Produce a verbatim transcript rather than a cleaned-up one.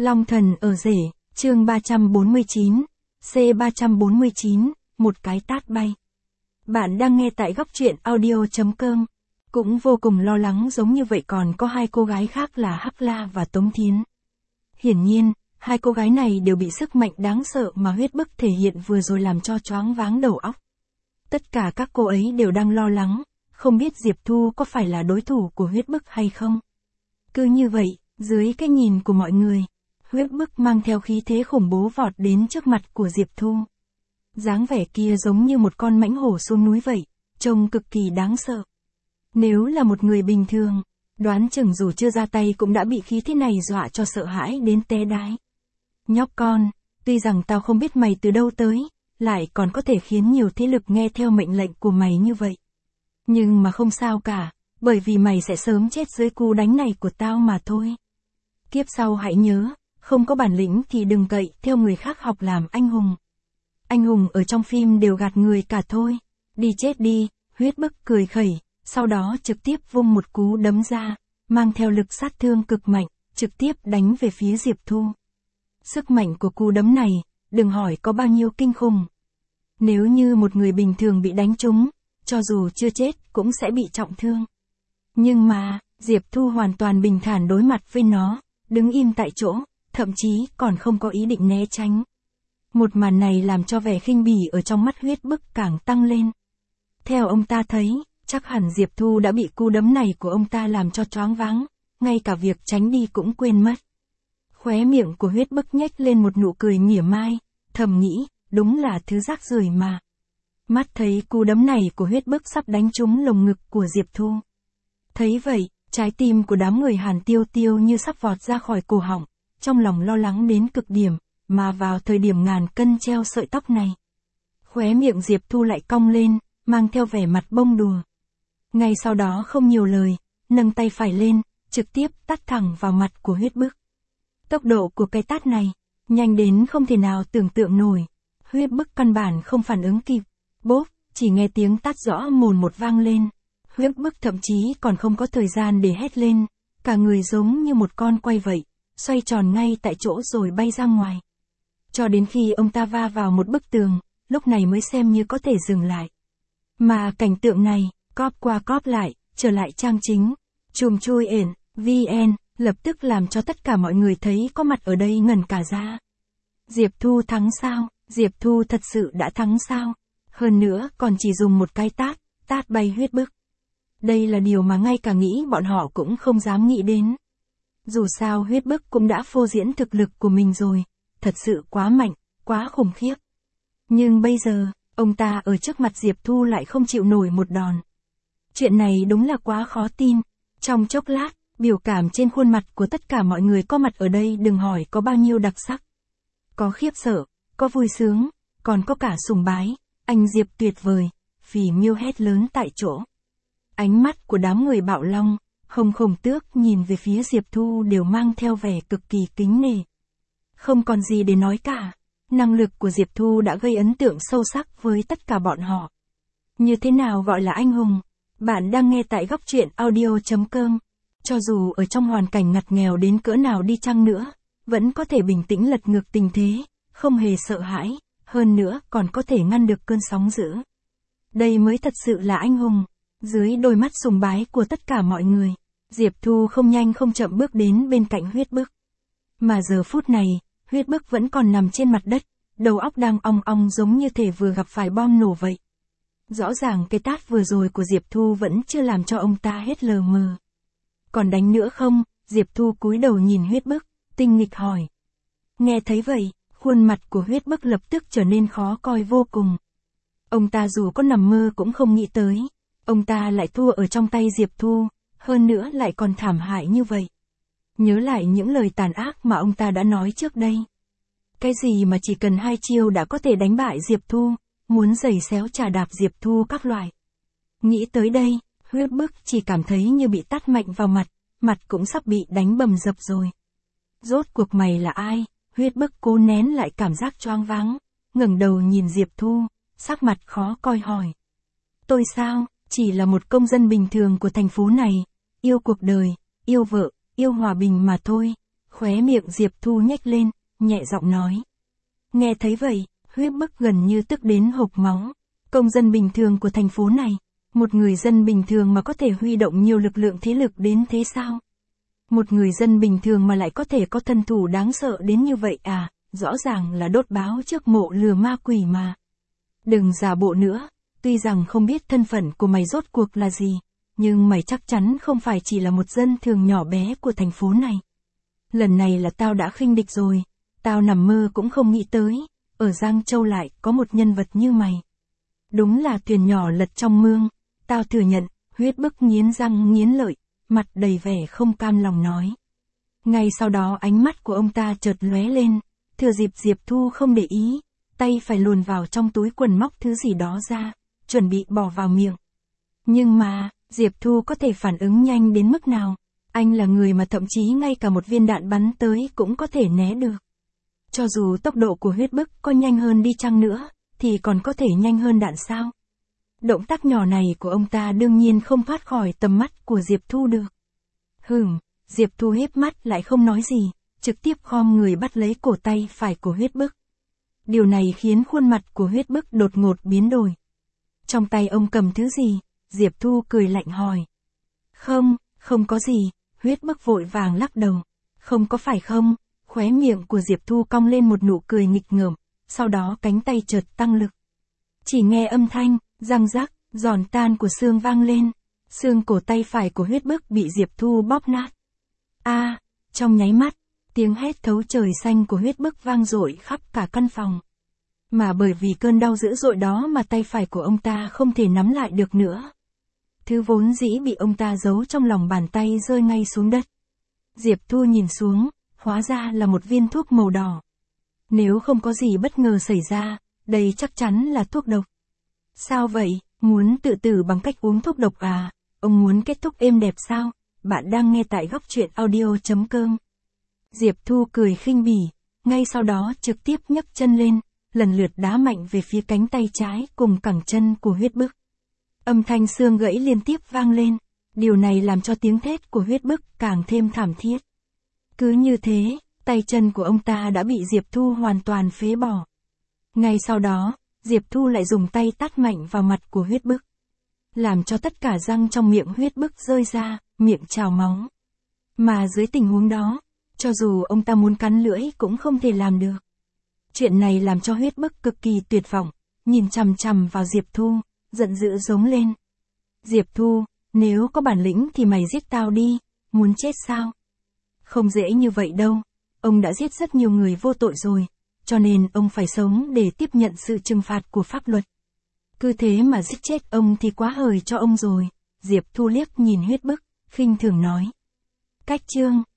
Long thần ở rể, chương ba trăm bốn mươi chín, C ba trăm bốn mươi chín, một cái tát bay. Bạn đang nghe tại góc truyện audio chấm com. Cũng vô cùng lo lắng giống như vậy còn có hai cô gái khác là Hắc La và Tống Thiến. Hiển nhiên, hai cô gái này đều bị sức mạnh đáng sợ mà huyết bức thể hiện vừa rồi làm cho choáng váng đầu óc. Tất cả các cô ấy đều đang lo lắng, không biết Diệp Thu có phải là đối thủ của huyết bức hay không. Cứ như vậy, dưới cái nhìn của mọi người, huyết bức mang theo khí thế khủng bố vọt đến trước mặt của Diệp Thu. Dáng vẻ kia giống như một con mãnh hổ xuống núi vậy, trông cực kỳ đáng sợ. Nếu là một người bình thường, đoán chừng dù chưa ra tay cũng đã bị khí thế này dọa cho sợ hãi đến té đái. Nhóc con, tuy rằng tao không biết mày từ đâu tới, lại còn có thể khiến nhiều thế lực nghe theo mệnh lệnh của mày như vậy. Nhưng mà không sao cả, bởi vì mày sẽ sớm chết dưới cú đánh này của tao mà thôi. Kiếp sau hãy nhớ, không có bản lĩnh thì đừng cậy theo người khác học làm anh hùng. Anh hùng ở trong phim đều gạt người cả thôi. Đi chết đi, huyết bức cười khẩy, sau đó trực tiếp vung một cú đấm ra, mang theo lực sát thương cực mạnh, trực tiếp đánh về phía Diệp Thu. Sức mạnh của cú đấm này, đừng hỏi có bao nhiêu kinh khủng. Nếu như một người bình thường bị đánh trúng, cho dù chưa chết cũng sẽ bị trọng thương. Nhưng mà, Diệp Thu hoàn toàn bình thản đối mặt với nó, đứng im tại chỗ, thậm chí còn không có ý định né tránh. Một màn này làm cho vẻ khinh bỉ ở trong mắt huyết bức càng tăng lên. Theo ông ta thấy, chắc hẳn Diệp Thu đã bị cú đấm này của ông ta làm cho choáng váng, ngay cả việc tránh đi cũng quên mất. Khóe miệng của huyết bức nhếch lên một nụ cười mỉa mai, thầm nghĩ, đúng là thứ rác rưởi mà. Mắt thấy cú đấm này của huyết bức sắp đánh trúng lồng ngực của Diệp Thu. Thấy vậy, trái tim của đám người Hàn Tiêu Tiêu như sắp vọt ra khỏi cổ họng, trong lòng lo lắng đến cực điểm, mà vào thời điểm ngàn cân treo sợi tóc này. Khóe miệng Diệp Thu lại cong lên, mang theo vẻ mặt bông đùa. Ngay sau đó không nhiều lời, nâng tay phải lên, trực tiếp tát thẳng vào mặt của huyết bức. Tốc độ của cái tát này, nhanh đến không thể nào tưởng tượng nổi. Huyết bức căn bản không phản ứng kịp. Bốp, chỉ nghe tiếng tát rõ mồn một vang lên. Huyết bức thậm chí còn không có thời gian để hét lên, cả người giống như một con quay vậy, xoay tròn ngay tại chỗ rồi bay ra ngoài. Cho đến khi ông ta va vào một bức tường, lúc này mới xem như có thể dừng lại. Mà cảnh tượng này, cóp qua cóp lại, trở lại trang chính, chùm chui ển, vê en, lập tức làm cho tất cả mọi người thấy có mặt ở đây ngẩn cả ra. Diệp Thu thắng sao? Diệp Thu thật sự đã thắng sao? Hơn nữa còn chỉ dùng một cái tát, tát bay huyết bức. Đây là điều mà ngay cả nghĩ bọn họ cũng không dám nghĩ đến. Dù sao huyết bức cũng đã phô diễn thực lực của mình rồi, thật sự quá mạnh, quá khủng khiếp. Nhưng bây giờ, ông ta ở trước mặt Diệp Thu lại không chịu nổi một đòn. Chuyện này đúng là quá khó tin. Trong chốc lát, biểu cảm trên khuôn mặt của tất cả mọi người có mặt ở đây đừng hỏi có bao nhiêu đặc sắc. Có khiếp sợ, có vui sướng, còn có cả sùng bái, anh Diệp tuyệt vời, phỉ miêu hét lớn tại chỗ. Ánh mắt của đám người Bạo Long, Hồng Khổng Tước nhìn về phía Diệp Thu đều mang theo vẻ cực kỳ kính nể. Không còn gì để nói cả, năng lực của Diệp Thu đã gây ấn tượng sâu sắc với tất cả bọn họ. Như thế nào gọi là anh hùng? Bạn đang nghe tại góc truyện audio chấm com. Cho dù ở trong hoàn cảnh ngặt nghèo đến cỡ nào đi chăng nữa, vẫn có thể bình tĩnh lật ngược tình thế, không hề sợ hãi, hơn nữa còn có thể ngăn được cơn sóng dữ. Đây mới thật sự là anh hùng. Dưới đôi mắt sùng bái của tất cả mọi người, Diệp Thu không nhanh không chậm bước đến bên cạnh huyết bức. Mà giờ phút này, huyết bức vẫn còn nằm trên mặt đất, đầu óc đang ong ong giống như thể vừa gặp phải bom nổ vậy. Rõ ràng cái tát vừa rồi của Diệp Thu vẫn chưa làm cho ông ta hết lờ mờ. Còn đánh nữa không? Diệp Thu cúi đầu nhìn huyết bức, tinh nghịch hỏi. Nghe thấy vậy, khuôn mặt của huyết bức lập tức trở nên khó coi vô cùng. Ông ta dù có nằm mơ cũng không nghĩ tới, ông ta lại thua ở trong tay Diệp Thu, hơn nữa lại còn thảm hại như vậy. Nhớ lại những lời tàn ác mà ông ta đã nói trước đây. Cái gì mà chỉ cần hai chiêu đã có thể đánh bại Diệp Thu, muốn giày xéo chà đạp Diệp Thu các loại. Nghĩ tới đây, huyết bức chỉ cảm thấy như bị tát mạnh vào mặt, mặt cũng sắp bị đánh bầm dập rồi. Rốt cuộc mày là ai? Huyết bức cố nén lại cảm giác choáng váng, ngẩng đầu nhìn Diệp Thu, sắc mặt khó coi hỏi. Tôi sao? Chỉ là một công dân bình thường của thành phố này, yêu cuộc đời, yêu vợ, yêu hòa bình mà thôi. Khóe miệng Diệp Thu nhếch lên, nhẹ giọng nói. Nghe thấy vậy, Huyết Bức gần như tức đến hộc máu. Công dân bình thường của thành phố này, một người dân bình thường mà có thể huy động nhiều lực lượng thế lực đến thế sao? Một người dân bình thường mà lại có thể có thân thủ đáng sợ đến như vậy à, rõ ràng là đốt báo trước mộ lừa ma quỷ mà. Đừng giả bộ nữa, tuy rằng không biết thân phận của mày rốt cuộc là gì, nhưng mày chắc chắn không phải chỉ là một dân thường nhỏ bé của thành phố này. Lần này là tao đã khinh địch rồi, tao nằm mơ cũng không nghĩ tới, ở Giang Châu lại có một nhân vật như mày. Đúng là thuyền nhỏ lật trong mương, tao thừa nhận. Huyết Bức nghiến răng nghiến lợi, mặt đầy vẻ không cam lòng nói. Ngay sau đó ánh mắt của ông ta chợt lóe lên, thừa dịp Diệp Thu không để ý, tay phải luồn vào trong túi quần móc thứ gì đó ra, chuẩn bị bỏ vào miệng. Nhưng mà, Diệp Thu có thể phản ứng nhanh đến mức nào? Anh là người mà thậm chí ngay cả một viên đạn bắn tới cũng có thể né được. Cho dù tốc độ của Huyết Bức có nhanh hơn đi chăng nữa, thì còn có thể nhanh hơn đạn sao? Động tác nhỏ này của ông ta đương nhiên không thoát khỏi tầm mắt của Diệp Thu được. Hừm, Diệp Thu híp mắt lại không nói gì, trực tiếp khom người bắt lấy cổ tay phải của Huyết Bức. Điều này khiến khuôn mặt của Huyết Bức đột ngột biến đổi. Trong tay ông cầm thứ gì? Diệp Thu cười lạnh hỏi. Không, không có gì, Huyết Bức vội vàng lắc đầu. Không có phải không? Khóe miệng của Diệp Thu cong lên một nụ cười nghịch ngợm, sau đó cánh tay chợt tăng lực. Chỉ nghe âm thanh, răng rắc, giòn tan của xương vang lên, xương cổ tay phải của Huyết Bức bị Diệp Thu bóp nát. A, à, trong nháy mắt, tiếng hét thấu trời xanh của Huyết Bức vang dội khắp cả căn phòng. Mà bởi vì cơn đau dữ dội đó mà tay phải của ông ta không thể nắm lại được nữa. Thứ vốn dĩ bị ông ta giấu trong lòng bàn tay rơi ngay xuống đất. Diệp Thu nhìn xuống, hóa ra là một viên thuốc màu đỏ. Nếu không có gì bất ngờ xảy ra, đây chắc chắn là thuốc độc. Sao vậy, muốn tự tử bằng cách uống thuốc độc à? Ông muốn kết thúc êm đẹp sao? Bạn đang nghe tại góc truyện audio chấm com. Diệp Thu cười khinh bỉ, ngay sau đó trực tiếp nhấc chân lên, lần lượt đá mạnh về phía cánh tay trái cùng cẳng chân của Huyết Bức. Âm thanh xương gãy liên tiếp vang lên, điều này làm cho tiếng thét của Huyết Bức càng thêm thảm thiết. Cứ như thế, tay chân của ông ta đã bị Diệp Thu hoàn toàn phế bỏ. Ngay sau đó, Diệp Thu lại dùng tay tát mạnh vào mặt của Huyết Bức, làm cho tất cả răng trong miệng Huyết Bức rơi ra, miệng trào máu. Mà dưới tình huống đó, cho dù ông ta muốn cắn lưỡi cũng không thể làm được. Chuyện này làm cho Huyết Bức cực kỳ tuyệt vọng, nhìn chằm chằm vào Diệp Thu, giận dữ giống lên. Diệp Thu, nếu có bản lĩnh thì mày giết tao đi, muốn chết sao? Không dễ như vậy đâu, ông đã giết rất nhiều người vô tội rồi, cho nên ông phải sống để tiếp nhận sự trừng phạt của pháp luật. Cứ thế mà giết chết ông thì quá hời cho ông rồi. Diệp Thu liếc nhìn Huyết Bức, khinh thường nói. Cách chương